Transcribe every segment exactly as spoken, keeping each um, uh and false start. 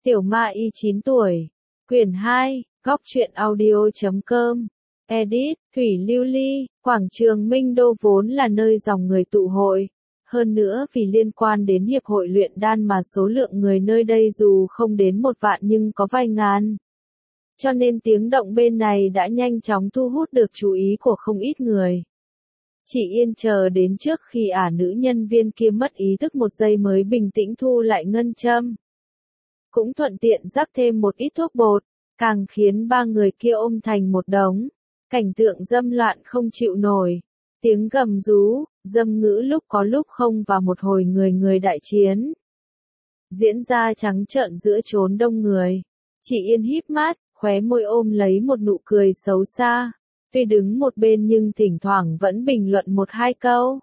Tiểu Ma Y chín tuổi. Quyển hai, góc truyện audio chấm com. Edit, Thủy Lưu Ly, quảng trường Minh Đô vốn là nơi dòng người tụ hội. Hơn nữa vì liên quan đến hiệp hội luyện đan mà số lượng người nơi đây dù không đến một vạn nhưng có vài ngàn. Cho nên tiếng động bên này đã nhanh chóng thu hút được chú ý của không ít người. Chỉ Yên chờ đến trước khi ả nữ nhân viên kia mất ý thức một giây mới bình tĩnh thu lại ngân châm. Cũng thuận tiện rắc thêm một ít thuốc bột, càng khiến ba người kia ôm thành một đống. Cảnh tượng dâm loạn không chịu nổi. Tiếng gầm rú, dâm ngữ lúc có lúc không và một hồi người người đại chiến. Diễn ra trắng trợn giữa chốn đông người. Chỉ Yên híp mắt, khóe môi ôm lấy một nụ cười xấu xa. Tuy đứng một bên nhưng thỉnh thoảng vẫn bình luận một hai câu.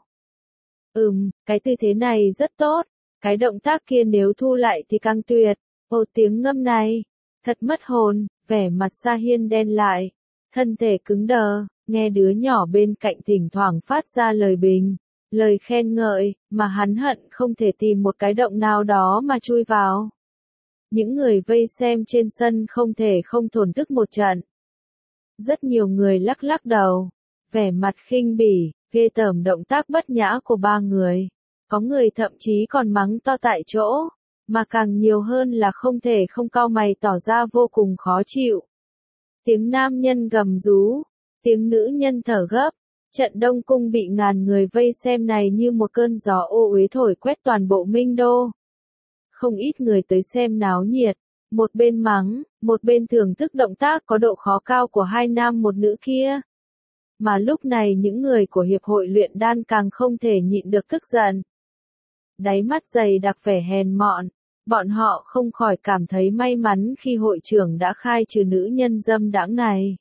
Ừm, cái tư thế này rất tốt. Cái động tác kia nếu thu lại thì càng tuyệt. Ồ tiếng ngâm này. Thật mất hồn, vẻ mặt Sa Hiên đen lại. Thân thể cứng đờ, nghe đứa nhỏ bên cạnh thỉnh thoảng phát ra lời bình. Lời khen ngợi, mà hắn hận không thể tìm một cái động nào đó mà chui vào. Những người vây xem trên sân không thể không thổn thức một trận. Rất nhiều người lắc lắc đầu, vẻ mặt khinh bỉ, ghê tởm động tác bất nhã của ba người. Có người thậm chí còn mắng to tại chỗ, mà càng nhiều hơn là không thể không cau mày tỏ ra vô cùng khó chịu. Tiếng nam nhân gầm rú, tiếng nữ nhân thở gấp, trận đông cung bị ngàn người vây xem này như một cơn gió ô uế thổi quét toàn bộ Minh Đô. Không ít người tới xem náo nhiệt, một bên mắng, một bên thưởng thức động tác có độ khó cao của hai nam một nữ kia. Mà lúc này những người của hiệp hội luyện đan càng không thể nhịn được tức giận. Đáy mắt dày đặc vẻ hèn mọn, bọn họ không khỏi cảm thấy may mắn khi hội trưởng đã khai trừ nữ nhân dâm đãng này.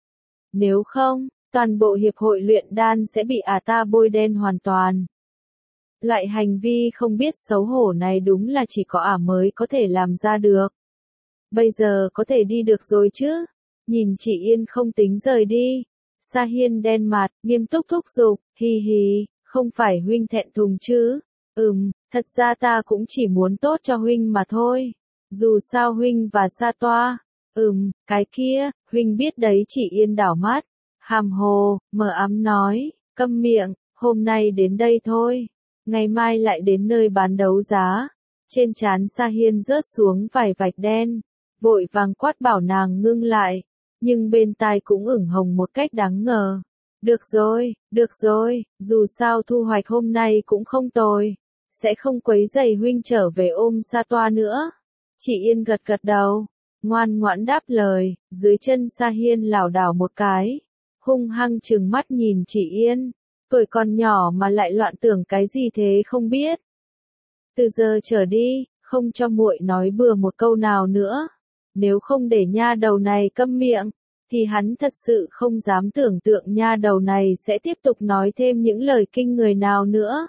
Nếu không, toàn bộ hiệp hội luyện đan sẽ bị ả ta bôi đen hoàn toàn. Loại hành vi không biết xấu hổ này đúng là chỉ có ả mới có thể làm ra được. Bây giờ có thể đi được rồi chứ? Nhìn chị Yên không tính rời đi. Sa Hiên đen mặt, nghiêm túc thúc giục, hi hi, không phải huynh thẹn thùng chứ? Ừm, thật ra ta cũng chỉ muốn tốt cho huynh mà thôi. Dù sao huynh và Sa Toa. Ừm, cái kia, huynh biết đấy. Chỉ Yên đảo mắt, hàm hồ, mờ ám nói, câm miệng, hôm nay đến đây thôi. Ngày mai lại đến nơi bán đấu giá. Trên trán Sa Hiên rớt xuống vài vạch đen, vội vàng quát bảo nàng ngưng lại, nhưng bên tai cũng ửng hồng một cách đáng ngờ. Được rồi, được rồi, dù sao thu hoạch hôm nay cũng không tồi, sẽ không quấy rầy huynh trở về ôm Sa Toa nữa. Chỉ Yên gật gật đầu, ngoan ngoãn đáp lời, dưới chân Sa Hiên lảo đảo một cái, hung hăng trừng mắt nhìn Chỉ Yên, tuổi còn nhỏ mà lại loạn tưởng cái gì thế không biết. Từ giờ trở đi, không cho muội nói bừa một câu nào nữa. Nếu không để nha đầu này câm miệng, thì hắn thật sự không dám tưởng tượng nha đầu này sẽ tiếp tục nói thêm những lời kinh người nào nữa.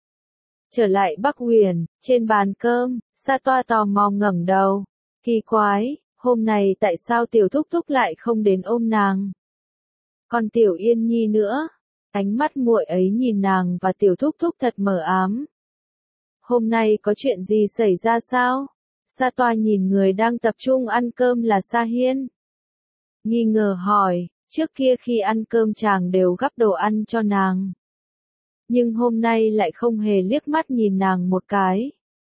Trở lại Bắc Huyền, trên bàn cơm, Sa Toa tò mò ngẩng đầu. Kỳ quái, hôm nay tại sao tiểu thúc thúc lại không đến ôm nàng? Còn tiểu Yên Nhi nữa? Ánh mắt muội ấy nhìn nàng và tiểu thúc thúc thật mờ ám. Hôm nay có chuyện gì xảy ra sao? Sa Toa nhìn người đang tập trung ăn cơm là Sa Hiên. Nghi ngờ hỏi, trước kia khi ăn cơm chàng đều gắp đồ ăn cho nàng. Nhưng hôm nay lại không hề liếc mắt nhìn nàng một cái.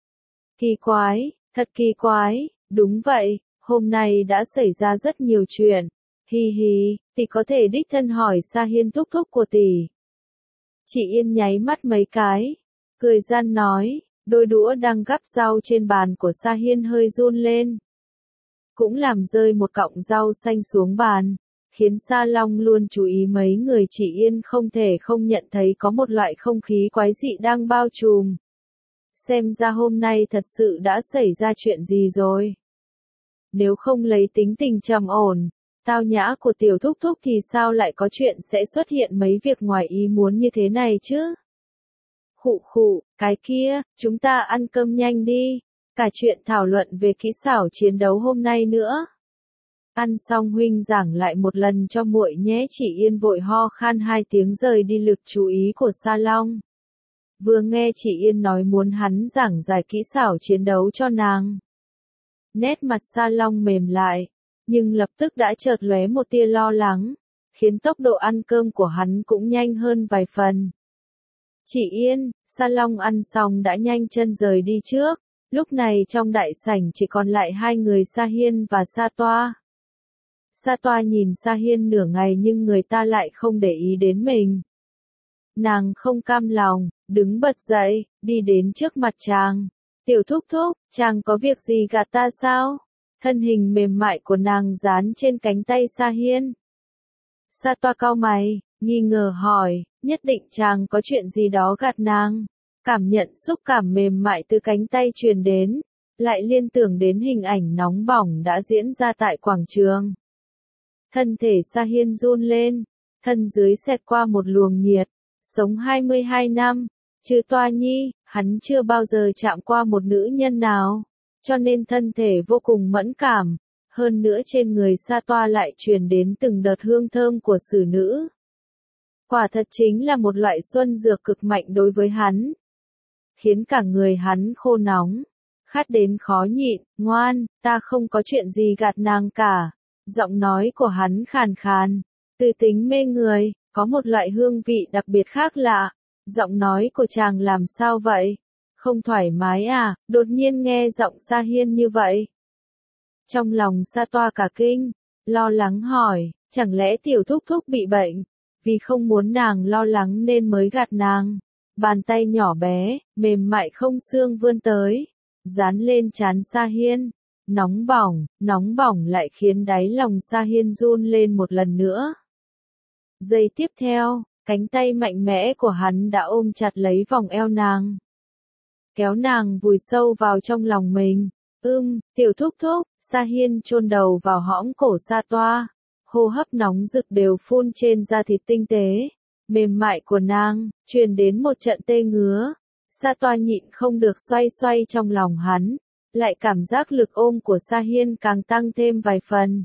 Kỳ quái, thật kỳ quái, đúng vậy, hôm nay đã xảy ra rất nhiều chuyện. Hi hi, tỷ có thể đích thân hỏi Sa Hiên thúc thúc của tỷ. Chị Yên nháy mắt mấy cái, cười gian nói. Đôi đũa đang gắp rau trên bàn của Sa Hiên hơi run lên. Cũng làm rơi một cọng rau xanh xuống bàn, khiến Sa Long luôn chú ý mấy người Chỉ Yên không thể không nhận thấy có một loại không khí quái dị đang bao trùm. Xem ra hôm nay thật sự đã xảy ra chuyện gì rồi. Nếu không lấy tính tình trầm ổn, tao nhã của tiểu thúc thúc thì sao lại có chuyện sẽ xuất hiện mấy việc ngoài ý muốn như thế này chứ? Khụ khụ, cái kia, chúng ta ăn cơm nhanh đi, cả chuyện thảo luận về kỹ xảo chiến đấu hôm nay nữa. Ăn xong huynh giảng lại một lần cho muội nhé. Chỉ Yên vội ho khan hai tiếng rời đi lực chú ý của Sa Long. Vừa nghe Chỉ Yên nói muốn hắn giảng giải kỹ xảo chiến đấu cho nàng. Nét mặt Sa Long mềm lại, nhưng lập tức đã chợt lóe một tia lo lắng, khiến tốc độ ăn cơm của hắn cũng nhanh hơn vài phần. Chị Yên, Sa Long ăn xong đã nhanh chân rời đi trước, lúc này trong đại sảnh chỉ còn lại hai người Sa Hiên và Sa Toa. Sa Toa nhìn Sa Hiên nửa ngày nhưng người ta lại không để ý đến mình. Nàng không cam lòng, đứng bật dậy, đi đến trước mặt chàng. Tiểu thúc thúc, chàng có việc gì gạt ta sao? Thân hình mềm mại của nàng dán trên cánh tay Sa Hiên. Sa Toa cau mày, nghi ngờ hỏi, nhất định chàng có chuyện gì đó gạt nàng. Cảm nhận xúc cảm mềm mại từ cánh tay truyền đến, lại liên tưởng đến hình ảnh nóng bỏng đã diễn ra tại quảng trường. Thân thể Sa Hiên run lên, thân dưới xẹt qua một luồng nhiệt, sống hai mươi hai năm, trừ Toa Nhi, hắn chưa bao giờ chạm qua một nữ nhân nào, cho nên thân thể vô cùng mẫn cảm, hơn nữa trên người Sa Toa lại truyền đến từng đợt hương thơm của xử nữ. Quả thật chính là một loại xuân dược cực mạnh đối với hắn, khiến cả người hắn khô nóng, khát đến khó nhịn. Ngoan, ta không có chuyện gì gạt nàng cả. Giọng nói của hắn khàn khàn, từ tính mê người, có một loại hương vị đặc biệt khác lạ. Giọng nói của chàng làm sao vậy? Không thoải mái à? Đột nhiên nghe giọng Sa Hiên như vậy. Trong lòng Sa Toa cả kinh, lo lắng hỏi, chẳng lẽ tiểu thúc thúc bị bệnh? Vì không muốn nàng lo lắng nên mới gạt nàng. Bàn tay nhỏ bé, mềm mại không xương vươn tới, dán lên trán Sa Hiên. Nóng bỏng, nóng bỏng lại khiến đáy lòng Sa Hiên run lên một lần nữa. Giây tiếp theo, cánh tay mạnh mẽ của hắn đã ôm chặt lấy vòng eo nàng, kéo nàng vùi sâu vào trong lòng mình. Ưm, tiểu thúc thúc. Sa Hiên chôn đầu vào hõm cổ Sa Toa, hô hấp nóng rực đều phun trên da thịt tinh tế, mềm mại của nàng, truyền đến một trận tê ngứa. Sa Toa nhịn không được xoay xoay trong lòng hắn, lại cảm giác lực ôm của Sa Hiên càng tăng thêm vài phần.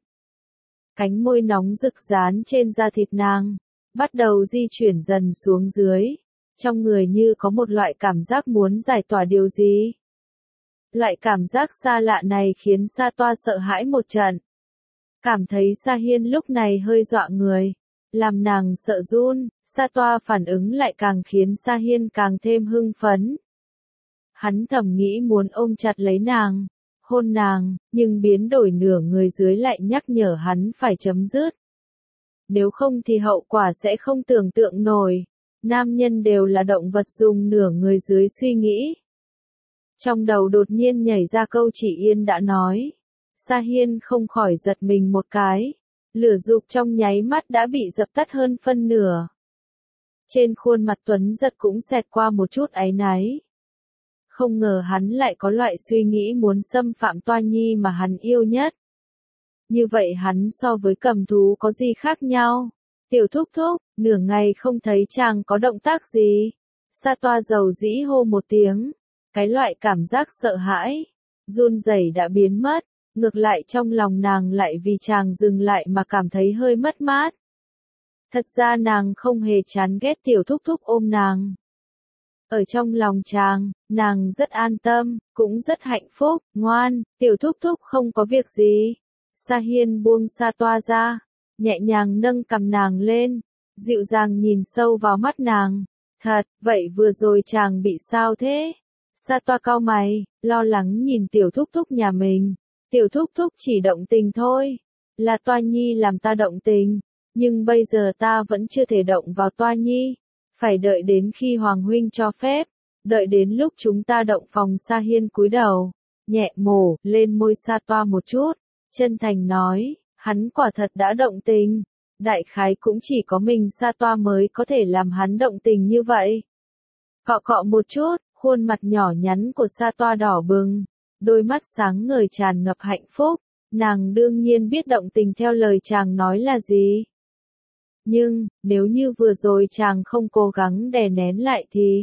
Cánh môi nóng rực dán trên da thịt nàng, bắt đầu di chuyển dần xuống dưới, trong người như có một loại cảm giác muốn giải tỏa điều gì. Loại cảm giác xa lạ này khiến Sa Toa sợ hãi một trận. Cảm thấy Sa Hiên lúc này hơi dọa người, làm nàng sợ run. Sa Toa phản ứng lại càng khiến Sa Hiên càng thêm hưng phấn. Hắn thầm nghĩ muốn ôm chặt lấy nàng, hôn nàng, nhưng biến đổi nửa người dưới lại nhắc nhở hắn phải chấm dứt. Nếu không thì hậu quả sẽ không tưởng tượng nổi. Nam nhân đều là động vật dùng nửa người dưới suy nghĩ. Trong đầu đột nhiên nhảy ra câu chị Yên đã nói. Sa Hiên không khỏi giật mình một cái. Lửa dục trong nháy mắt đã bị dập tắt hơn phân nửa. Trên khuôn mặt Tuấn Giật cũng xẹt qua một chút áy náy. Không ngờ hắn lại có loại suy nghĩ muốn xâm phạm Toa Nhi mà hắn yêu nhất. Như vậy hắn so với cầm thú có gì khác nhau? Tiểu thúc thúc, nửa ngày không thấy chàng có động tác gì. Sa Toa dầu dĩ hô một tiếng. Cái loại cảm giác sợ hãi, run rẩy đã biến mất. Ngược lại trong lòng nàng lại vì chàng dừng lại mà cảm thấy hơi mất mát. Thật ra nàng không hề chán ghét tiểu thúc thúc ôm nàng. Ở trong lòng chàng, nàng rất an tâm, cũng rất hạnh phúc. Ngoan, tiểu thúc thúc không có việc gì. Sa Hiên buông Sa Toa ra, nhẹ nhàng nâng cằm nàng lên, dịu dàng nhìn sâu vào mắt nàng. Thật, vậy vừa rồi chàng bị sao thế? Sa Toa cau mày, lo lắng nhìn tiểu thúc thúc nhà mình. Tiểu thúc thúc chỉ động tình thôi. Là Toa Nhi làm ta động tình. Nhưng bây giờ ta vẫn chưa thể động vào Toa Nhi. Phải đợi đến khi Hoàng huynh cho phép. Đợi đến lúc chúng ta động phòng. Sa Hiên cúi đầu, nhẹ mổ lên môi Sa Toa một chút. Chân thành nói, hắn quả thật đã động tình. Đại khái cũng chỉ có mình Sa Toa mới có thể làm hắn động tình như vậy. Cọ cọ một chút, khuôn mặt nhỏ nhắn của Sa Toa đỏ bừng. Đôi mắt sáng ngời tràn ngập hạnh phúc. Nàng đương nhiên biết động tình theo lời chàng nói là gì. Nhưng, nếu như vừa rồi chàng không cố gắng đè nén lại thì...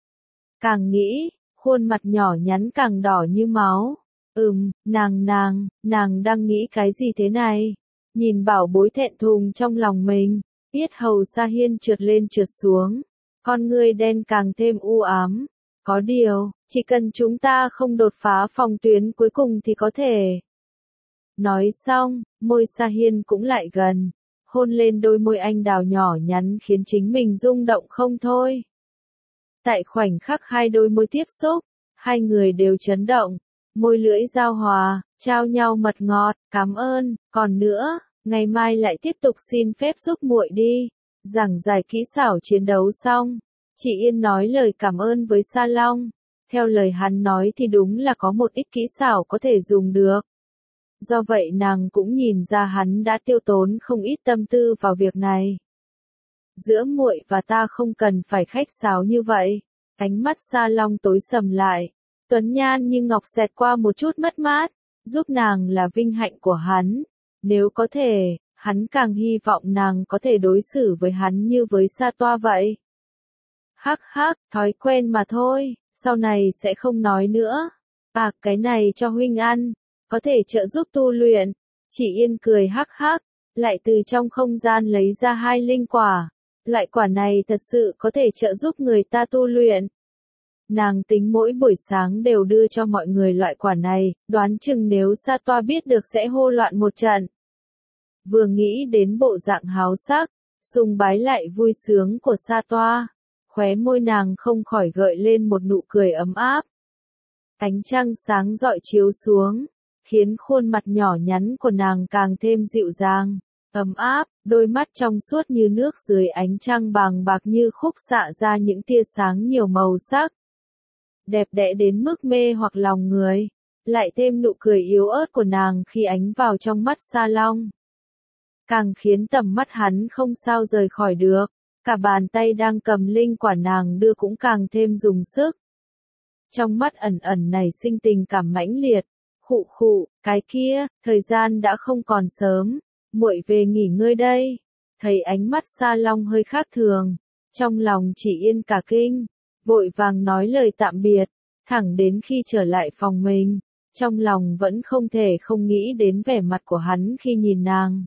Càng nghĩ, khuôn mặt nhỏ nhắn càng đỏ như máu. Ừm, nàng nàng, nàng đang nghĩ cái gì thế này? Nhìn bảo bối thẹn thùng trong lòng mình, yết hầu Sa Hiên trượt lên trượt xuống. Con ngươi đen càng thêm u ám. Có điều, Chỉ cần chúng ta không đột phá phòng tuyến cuối cùng thì có thể. Nói xong, môi Sa Hiên cũng lại gần, hôn lên đôi môi anh đào nhỏ nhắn khiến chính mình rung động không thôi. Tại khoảnh khắc hai đôi môi tiếp xúc, hai người đều chấn động, môi lưỡi giao hòa, trao nhau mật ngọt, cảm ơn, còn nữa, ngày mai lại tiếp tục xin phép giúp muội đi. Giảng giải kỹ xảo chiến đấu xong, chị Yên nói lời cảm ơn với Sa Long. Theo lời hắn nói thì đúng là có một ít kỹ xảo có thể dùng được. Do vậy nàng cũng nhìn ra hắn đã tiêu tốn không ít tâm tư vào việc này. Giữa muội và ta không cần phải khách sáo như vậy. Ánh mắt Sa Long tối sầm lại. Tuấn nhan như ngọc xẹt qua một chút mất mát. Giúp nàng là vinh hạnh của hắn. Nếu có thể, hắn càng hy vọng nàng có thể đối xử với hắn như với Sa Toa vậy. Hắc hắc, thói quen mà thôi, sau này sẽ không nói nữa. À, cái này cho huynh ăn, có thể trợ giúp tu luyện. Chỉ Yên cười hắc hắc, lại từ trong không gian lấy ra hai linh quả. Loại quả này thật sự có thể trợ giúp người ta tu luyện. Nàng tính mỗi buổi sáng đều đưa cho mọi người loại quả này, đoán chừng nếu Sa Toa biết được sẽ hô loạn một trận. Vừa nghĩ đến bộ dạng háo sắc, sùng bái lại vui sướng của Sa Toa, khóe môi nàng không khỏi gợi lên một nụ cười ấm áp. Ánh trăng sáng rọi chiếu xuống, khiến khuôn mặt nhỏ nhắn của nàng càng thêm dịu dàng, ấm áp, đôi mắt trong suốt như nước dưới ánh trăng bàng bạc như khúc xạ ra những tia sáng nhiều màu sắc. Đẹp đẽ đến mức mê hoặc lòng người, lại thêm nụ cười yếu ớt của nàng khi ánh vào trong mắt Sa Long. Càng khiến tầm mắt hắn không sao rời khỏi được, cả bàn tay đang cầm linh quả nàng đưa cũng càng thêm dùng sức. Trong mắt ẩn ẩn nảy sinh tình cảm mãnh liệt, khụ khụ, cái kia, thời gian đã không còn sớm, muội về nghỉ ngơi đây. Thấy ánh mắt Sa Long hơi khác thường, trong lòng Chỉ Yên cả kinh, vội vàng nói lời tạm biệt, thẳng đến khi trở lại phòng mình, trong lòng vẫn không thể không nghĩ đến vẻ mặt của hắn khi nhìn nàng.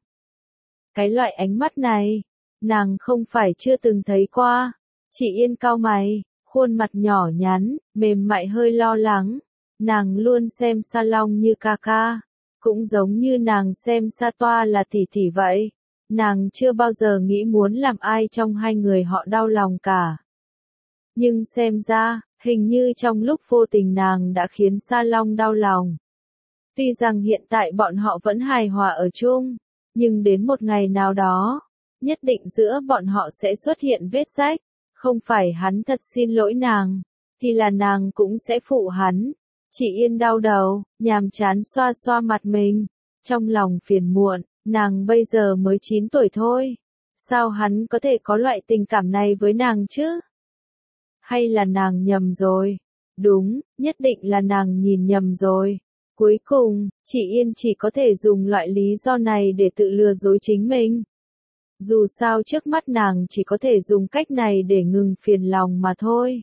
Cái loại ánh mắt này, nàng không phải chưa từng thấy qua. Chỉ Yên cau mày, khuôn mặt nhỏ nhắn, mềm mại hơi lo lắng. Nàng luôn xem Sa Long như ca ca, cũng giống như nàng xem Sa Toa là tỷ tỷ vậy. Nàng chưa bao giờ nghĩ muốn làm ai trong hai người họ đau lòng cả. Nhưng xem ra, hình như trong lúc vô tình nàng đã khiến Sa Long đau lòng. Tuy rằng hiện tại bọn họ vẫn hài hòa ở chung, nhưng đến một ngày nào đó, nhất định giữa bọn họ sẽ xuất hiện vết rách. Không phải hắn thật xin lỗi nàng, thì là nàng cũng sẽ phụ hắn. Chỉ Yên đau đầu, nhàm chán xoa xoa mặt mình, trong lòng phiền muộn, nàng bây giờ mới chín tuổi thôi. Sao hắn có thể có loại tình cảm này với nàng chứ? Hay là nàng nhầm rồi? Đúng, nhất định là nàng nhìn nhầm rồi. Cuối cùng, Chỉ Yên chỉ có thể dùng loại lý do này để tự lừa dối chính mình. Dù sao trước mắt nàng chỉ có thể dùng cách này để ngừng phiền lòng mà thôi.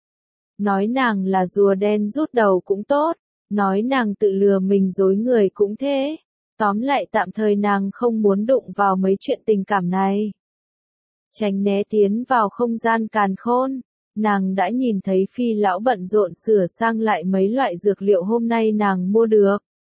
Nói nàng là rùa đen rút đầu cũng tốt, nói nàng tự lừa mình dối người cũng thế. Tóm lại tạm thời nàng không muốn đụng vào mấy chuyện tình cảm này. Tránh né tiến vào không gian càn khôn, nàng đã nhìn thấy Phi lão bận rộn sửa sang lại mấy loại dược liệu hôm nay nàng mua được.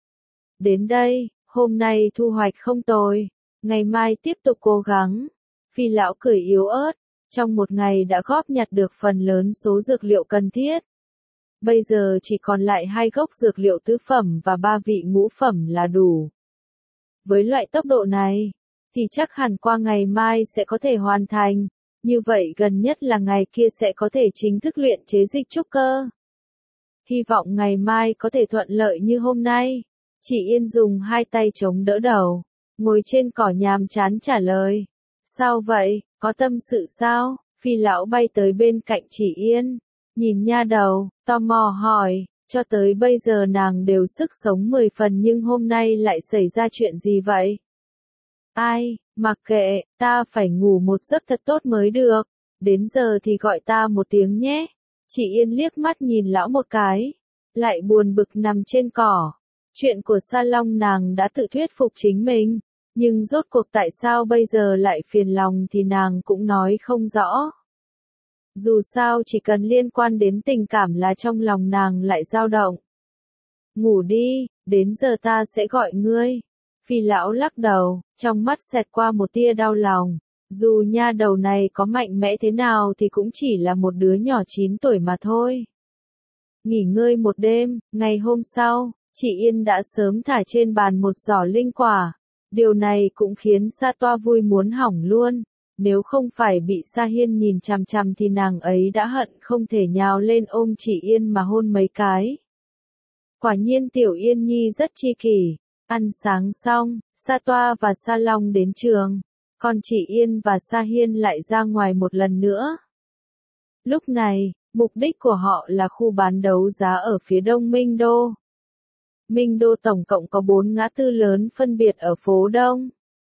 Đến đây, hôm nay thu hoạch không tồi, ngày mai tiếp tục cố gắng. Phi lão cười yếu ớt, trong một ngày đã góp nhặt được phần lớn số dược liệu cần thiết. Bây giờ chỉ còn lại hai gốc dược liệu tứ phẩm và ba vị ngũ phẩm là đủ. Với loại tốc độ này, thì chắc hẳn qua ngày mai sẽ có thể hoàn thành, như vậy gần nhất là ngày kia sẽ có thể chính thức luyện chế dịch trúc cơ. Hy vọng ngày mai có thể thuận lợi như hôm nay. Chỉ Yên dùng hai tay chống đỡ đầu, ngồi trên cỏ nhàm chán trả lời. Sao vậy, có tâm sự sao? Phi lão bay tới bên cạnh Chỉ Yên, nhìn nha đầu, tò mò hỏi, cho tới bây giờ nàng đều sức sống mười phần nhưng hôm nay lại xảy ra chuyện gì vậy? Ai, mặc kệ, ta phải ngủ một giấc thật tốt mới được, đến giờ thì gọi ta một tiếng nhé. Chỉ Yên liếc mắt nhìn lão một cái, lại buồn bực nằm trên cỏ. Chuyện của Sa Long nàng đã tự thuyết phục chính mình, nhưng rốt cuộc tại sao bây giờ lại phiền lòng thì nàng cũng nói không rõ. Dù sao chỉ cần liên quan đến tình cảm là trong lòng nàng lại dao động. Ngủ đi, đến giờ ta sẽ gọi ngươi. Phi lão lắc đầu, trong mắt xẹt qua một tia đau lòng. Dù nha đầu này có mạnh mẽ thế nào thì cũng chỉ là một đứa nhỏ chín tuổi mà thôi. Nghỉ ngơi một đêm, ngày hôm sau, chị Yên đã sớm thả trên bàn một giỏ linh quả. Điều này cũng khiến Sa Toa vui muốn hỏng luôn. Nếu không phải bị Sa Hiên nhìn chằm chằm thì nàng ấy đã hận không thể nhào lên ôm chị Yên mà hôn mấy cái. Quả nhiên Tiểu Yên Nhi rất chi kỷ. Ăn sáng xong, Sa Toa và Sa Long đến trường. Còn chị Yên và Sa Hiên lại ra ngoài một lần nữa. Lúc này, mục đích của họ là khu bán đấu giá ở phía đông Minh Đô. Minh Đô tổng cộng có bốn ngã tư lớn phân biệt ở phố Đông,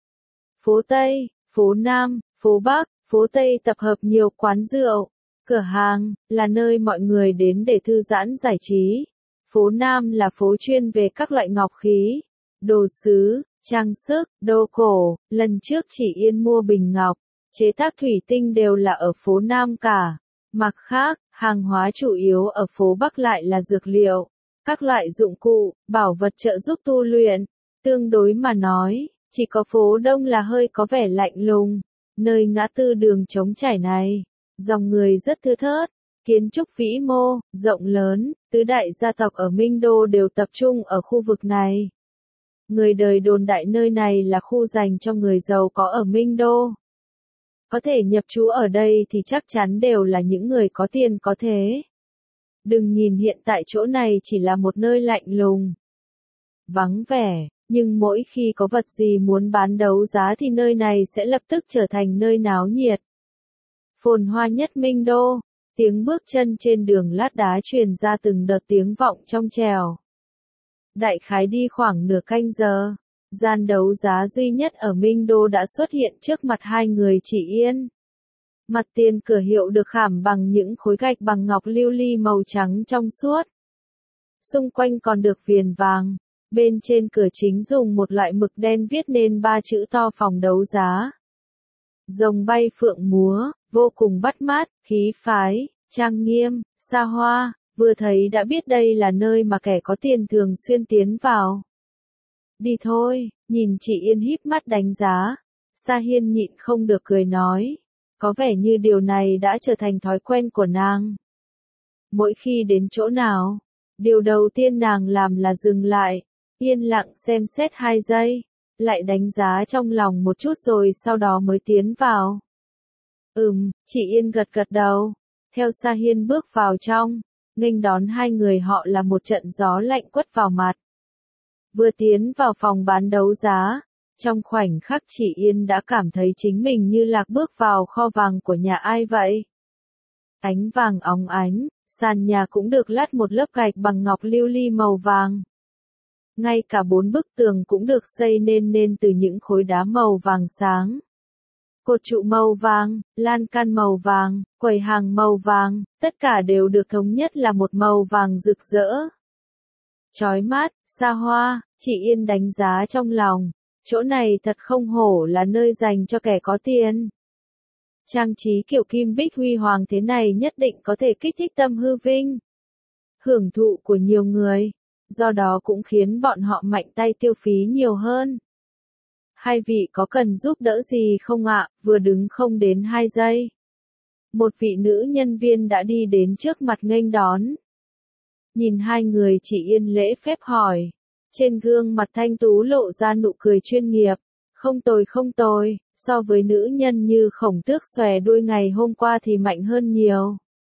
phố Tây, phố Nam, phố Bắc. Phố Tây tập hợp nhiều quán rượu, cửa hàng, là nơi mọi người đến để thư giãn giải trí. Phố Nam là phố chuyên về các loại ngọc khí, đồ sứ, trang sức, đồ cổ. Lần trước chị Yên mua bình ngọc, chế tác thủy tinh đều là ở phố Nam cả. Mặt khác, hàng hóa chủ yếu ở phố Bắc lại là dược liệu, các loại dụng cụ, bảo vật trợ giúp tu luyện. Tương đối mà nói, chỉ có phố Đông là hơi có vẻ lạnh lùng. Nơi ngã tư đường trống trải này, dòng người rất thưa thớt, kiến trúc vĩ mô, rộng lớn, tứ đại gia tộc ở Minh Đô đều tập trung ở khu vực này. Người đời đồn đại nơi này là khu dành cho người giàu có ở Minh Đô. Có thể nhập trú ở đây thì chắc chắn đều là những người có tiền có thế. Đừng nhìn hiện tại chỗ này chỉ là một nơi lạnh lùng, vắng vẻ, nhưng mỗi khi có vật gì muốn bán đấu giá thì nơi này sẽ lập tức trở thành nơi náo nhiệt. Phồn hoa nhất Minh Đô, tiếng bước chân trên đường lát đá truyền ra từng đợt tiếng vọng trong trẻo. Đại khái đi khoảng nửa canh giờ, gian đấu giá duy nhất ở Minh Đô đã xuất hiện trước mặt hai người chị Yên. Mặt tiền cửa hiệu được khảm bằng những khối gạch bằng ngọc lưu ly màu trắng trong suốt. Xung quanh còn được viền vàng. Bên trên cửa chính dùng một loại mực đen viết nên ba chữ to phòng đấu giá. Rồng bay phượng múa, vô cùng bắt mắt, khí phái, trang nghiêm, xa hoa, vừa thấy đã biết đây là nơi mà kẻ có tiền thường xuyên tiến vào. Đi thôi, nhìn chị Yên híp mắt đánh giá. Sa Hiên nhịn không được cười nói. Có vẻ như điều này đã trở thành thói quen của nàng. Mỗi khi đến chỗ nào, điều đầu tiên nàng làm là dừng lại, yên lặng xem xét hai giây, lại đánh giá trong lòng một chút rồi sau đó mới tiến vào. Ừm, chị Yên gật gật đầu, theo Sa Hiên bước vào trong, nghênh đón hai người họ là một trận gió lạnh quất vào mặt. Vừa tiến vào phòng bán đấu giá, trong khoảnh khắc chị Yên đã cảm thấy chính mình như lạc bước vào kho vàng của nhà ai vậy. Ánh vàng óng ánh, sàn nhà cũng được lát một lớp gạch bằng ngọc lưu ly màu vàng. Ngay cả bốn bức tường cũng được xây nên nên từ những khối đá màu vàng sáng. Cột trụ màu vàng, lan can màu vàng, quầy hàng màu vàng, tất cả đều được thống nhất là một màu vàng rực rỡ. Chói mắt, xa hoa, chị Yên đánh giá trong lòng. Chỗ này thật không hổ là nơi dành cho kẻ có tiền. Trang trí kiểu kim bích huy hoàng thế này nhất định có thể kích thích tâm hư vinh, hưởng thụ của nhiều người, do đó cũng khiến bọn họ mạnh tay tiêu phí nhiều hơn. Hai vị có cần giúp đỡ gì không ạ? Vừa đứng không đến hai giây, một vị nữ nhân viên đã đi đến trước mặt nghênh đón. Nhìn hai người chị Yên lễ phép hỏi. Trên gương mặt thanh tú lộ ra nụ cười chuyên nghiệp. Không tồi không tồi, so với nữ nhân như khổng tước xòe đuôi ngày hôm qua thì mạnh hơn nhiều.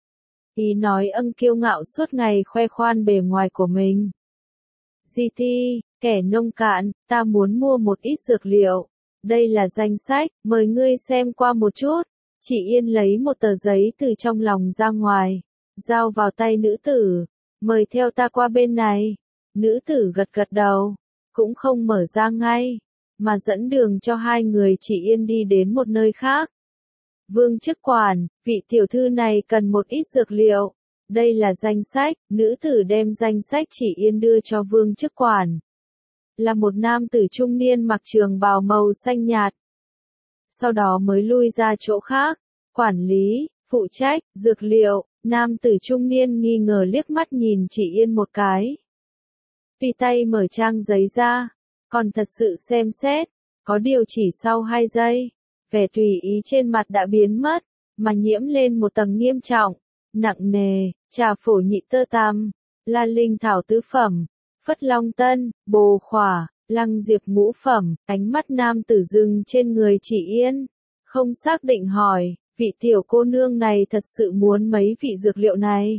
Ý nói âng kiêu ngạo suốt ngày khoe khoan bề ngoài của mình. giê tê, kẻ nông cạn, ta muốn mua một ít dược liệu. Đây là danh sách, mời ngươi xem qua một chút. Chị Yên lấy một tờ giấy từ trong lòng ra ngoài, giao vào tay nữ tử. Mời theo ta qua bên này. Nữ tử gật gật đầu, cũng không mở ra ngay, mà dẫn đường cho hai người chị Yên đi đến một nơi khác. Vương chức quản, vị tiểu thư này cần một ít dược liệu. Đây là danh sách, nữ tử đem danh sách chị Yên đưa cho vương chức quản. Là một nam tử trung niên mặc trường bào màu xanh nhạt. Sau đó mới lui ra chỗ khác. Quản lý, Phụ trách, dược liệu, nam tử trung niên nghi ngờ liếc mắt nhìn chị Yên một cái. Tùy tay mở trang giấy ra, còn thật sự xem xét, có điều chỉ sau hai giây, vẻ tùy ý trên mặt đã biến mất, mà nhiễm lên một tầng nghiêm trọng, nặng nề, trà phổ nhị tơ tam, la linh thảo tứ phẩm, phất long tân, bồ khỏa, lăng diệp ngũ phẩm, ánh mắt nam tử dừng trên người chị Yên, không xác định hỏi, vị tiểu cô nương này thật sự muốn mấy vị dược liệu này.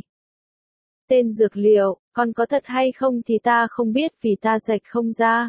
Tên dược liệu, còn có thật hay không thì ta không biết vì ta rạch không ra.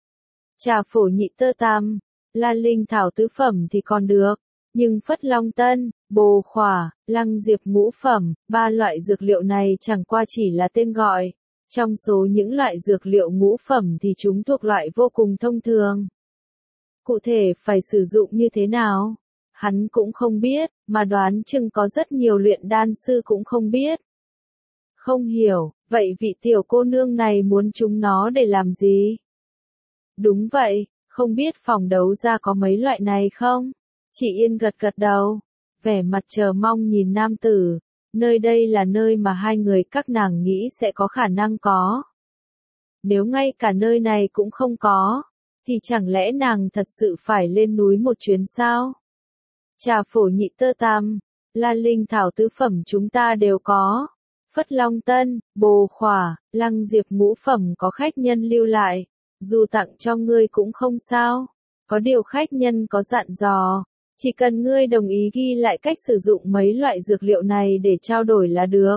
Trà phổ nhị tơ tam, la linh thảo tứ phẩm thì còn được, nhưng phất long tân, bồ khỏa, lăng diệp ngũ phẩm, ba loại dược liệu này chẳng qua chỉ là tên gọi. Trong số những loại dược liệu ngũ phẩm thì chúng thuộc loại vô cùng thông thường. Cụ thể phải sử dụng như thế nào? Hắn cũng không biết, mà đoán chừng có rất nhiều luyện đan sư cũng không biết. Không hiểu, vậy vị tiểu cô nương này muốn chúng nó để làm gì? Đúng vậy, không biết phòng đấu giá có mấy loại này không? Chị Yên gật gật đầu, vẻ mặt chờ mong nhìn nam tử, nơi đây là nơi mà hai người các nàng nghĩ sẽ có khả năng có. Nếu ngay cả nơi này cũng không có, thì chẳng lẽ nàng thật sự phải lên núi một chuyến sao? Trà phổ nhị tơ tam, la linh thảo tứ phẩm chúng ta đều có. Phất long tân, bồ khỏa, lăng diệp ngũ phẩm có khách nhân lưu lại, dù tặng cho ngươi cũng không sao. Có điều khách nhân có dặn dò, chỉ cần ngươi đồng ý ghi lại cách sử dụng mấy loại dược liệu này để trao đổi là được.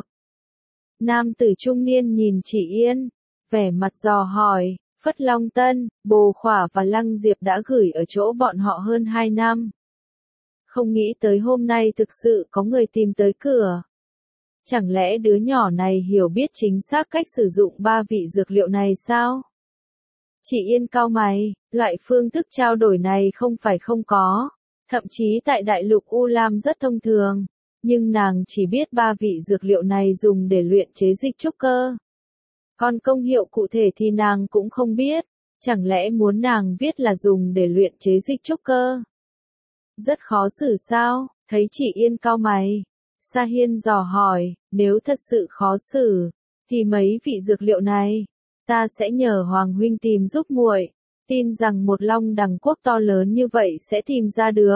Nam tử trung niên nhìn chị Yên, vẻ mặt dò hỏi, Phất long tân, bồ khỏa và lăng diệp đã gửi ở chỗ bọn họ hơn hai năm. Không nghĩ tới hôm nay thực sự có người tìm tới cửa. Chẳng lẽ đứa nhỏ này hiểu biết chính xác cách sử dụng ba vị dược liệu này sao? Chị Yên cau mày, loại phương thức trao đổi này không phải không có, thậm chí tại đại lục U Lam rất thông thường, nhưng nàng chỉ biết ba vị dược liệu này dùng để luyện chế dịch trúc cơ. Còn công hiệu cụ thể thì nàng cũng không biết, chẳng lẽ muốn nàng viết là dùng để luyện chế dịch trúc cơ? Rất khó xử sao? Thấy chị Yên cau mày, Sa Hiên dò hỏi, nếu thật sự khó xử, thì mấy vị dược liệu này, ta sẽ nhờ Hoàng huynh tìm giúp muội, tin rằng một long đằng quốc to lớn như vậy sẽ tìm ra được.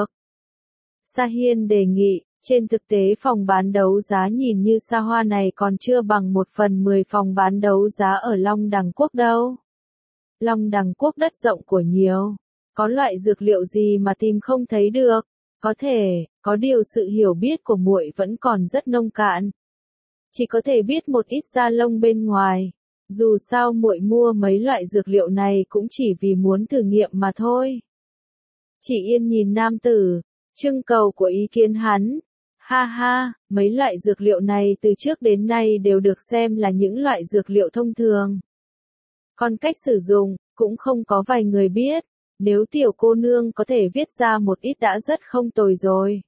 Sa Hiên đề nghị, trên thực tế phòng bán đấu giá nhìn như xa hoa này còn chưa bằng một phần mười phòng bán đấu giá ở Long Đằng Quốc đâu. Long Đằng Quốc đất rộng của nhiều, có loại dược liệu gì mà tìm không thấy được? Có thể, có điều sự hiểu biết của muội vẫn còn rất nông cạn. Chỉ có thể biết một ít da lông bên ngoài. Dù sao muội mua mấy loại dược liệu này cũng chỉ vì muốn thử nghiệm mà thôi. Chị Yên nhìn nam tử, trưng cầu của ý kiến hắn. Ha ha, mấy loại dược liệu này từ trước đến nay đều được xem là những loại dược liệu thông thường. Còn cách sử dụng, cũng không có vài người biết. Nếu tiểu cô nương có thể viết ra một ít đã rất không tồi rồi.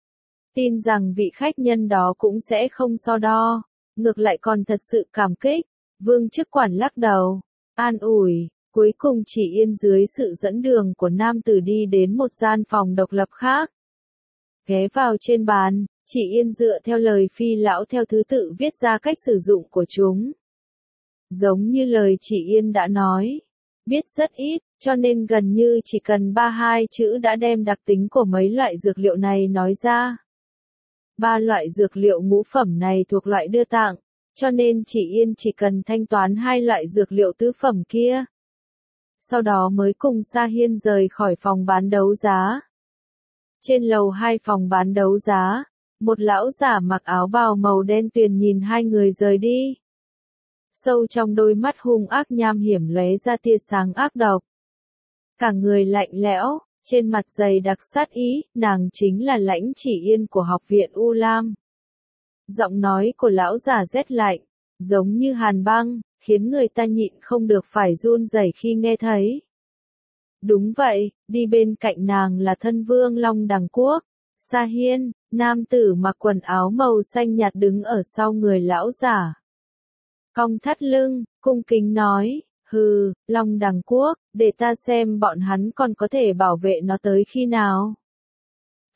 Tin rằng vị khách nhân đó cũng sẽ không so đo, ngược lại còn thật sự cảm kích. Vương chức quản lắc đầu, an ủi, cuối cùng chị Yên dưới sự dẫn đường của nam tử đi đến một gian phòng độc lập khác. Ghé vào trên bàn, chị Yên dựa theo lời Phi lão theo thứ tự viết ra cách sử dụng của chúng. Giống như lời chị Yên đã nói, biết rất ít, cho nên gần như chỉ cần ba hai chữ đã đem đặc tính của mấy loại dược liệu này nói ra. Ba loại dược liệu ngũ phẩm này thuộc loại đưa tặng, cho nên chị Yên chỉ cần thanh toán hai loại dược liệu tứ phẩm kia. Sau đó mới cùng Sa Hiên rời khỏi phòng bán đấu giá. Trên lầu hai phòng bán đấu giá, một lão giả mặc áo bào màu đen tuyền nhìn hai người rời đi. Sâu trong đôi mắt hung ác nham hiểm lóe ra tia sáng ác độc. Cả người lạnh lẽo, trên mặt dày đặc sát ý, nàng chính là Lãnh Chỉ Yên của học viện U Lam. Giọng nói của lão già rét lạnh, giống như hàn băng, khiến người ta nhịn không được phải run rẩy khi nghe thấy. Đúng vậy, đi bên cạnh nàng là thân vương Long Đằng Quốc, Sa Hiên, nam tử mặc quần áo màu xanh nhạt đứng ở sau người lão giả. Cong thắt lưng, cung kính nói, hừ, Long Đằng Quốc, để ta xem bọn hắn còn có thể bảo vệ nó tới khi nào.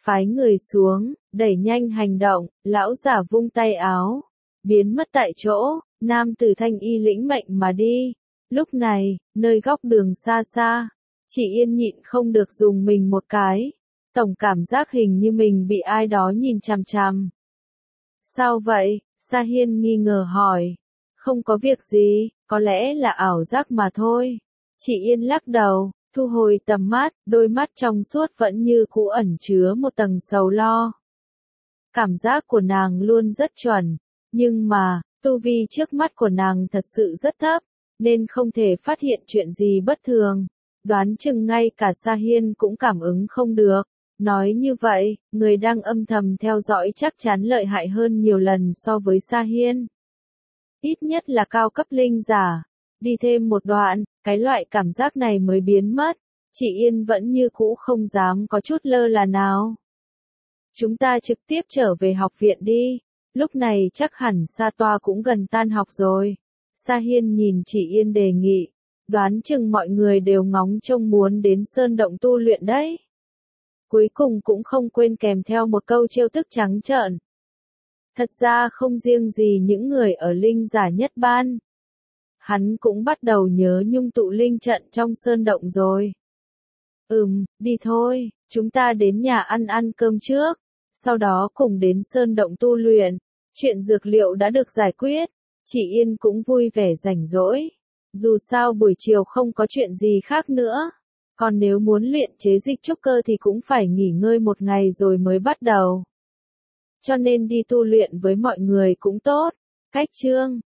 phái người xuống, đẩy nhanh hành động, lão giả vung tay áo, biến mất tại chỗ, nam tử thanh y lĩnh mệnh mà đi. Lúc này, nơi góc đường xa xa, chị Yên nhịn không được dùng mình một cái, tổng cảm giác hình như mình bị ai đó nhìn chằm chằm. Sao vậy? Sa Hiên nghi ngờ hỏi. Không có việc gì, có lẽ là ảo giác mà thôi. Chị Yên lắc đầu, thu hồi tầm mắt, đôi mắt trong suốt vẫn như cũ ẩn chứa một tầng sầu lo. Cảm giác của nàng luôn rất chuẩn, nhưng mà, tu vi trước mắt của nàng thật sự rất thấp, nên không thể phát hiện chuyện gì bất thường. Đoán chừng ngay cả Sa Hiên cũng cảm ứng không được. Nói như vậy, người đang âm thầm theo dõi chắc chắn lợi hại hơn nhiều lần so với Sa Hiên. Ít nhất là cao cấp linh giả. Đi thêm một đoạn, cái loại cảm giác này mới biến mất. Chị Yên vẫn như cũ không dám có chút lơ là nào. Chúng ta trực tiếp trở về học viện đi. Lúc này chắc hẳn Sa Toa cũng gần tan học rồi. Sa Hiên nhìn chị Yên đề nghị. Đoán chừng mọi người đều ngóng trông muốn đến sơn động tu luyện đấy. Cuối cùng cũng không quên kèm theo một câu trêu tức trắng trợn. Thật ra không riêng gì những người ở linh giả nhất ban. Hắn cũng bắt đầu nhớ nhung tụ linh trận trong sơn động rồi. Ừm, đi thôi, chúng ta đến nhà ăn ăn cơm trước, sau đó cùng đến sơn động tu luyện. Chuyện dược liệu đã được giải quyết, chị Yên cũng vui vẻ rảnh rỗi. Dù sao buổi chiều không có chuyện gì khác nữa. Còn nếu muốn luyện chế dịch trúc cơ thì cũng phải nghỉ ngơi một ngày rồi mới bắt đầu. Cho nên đi tu luyện với mọi người cũng tốt. Cách chương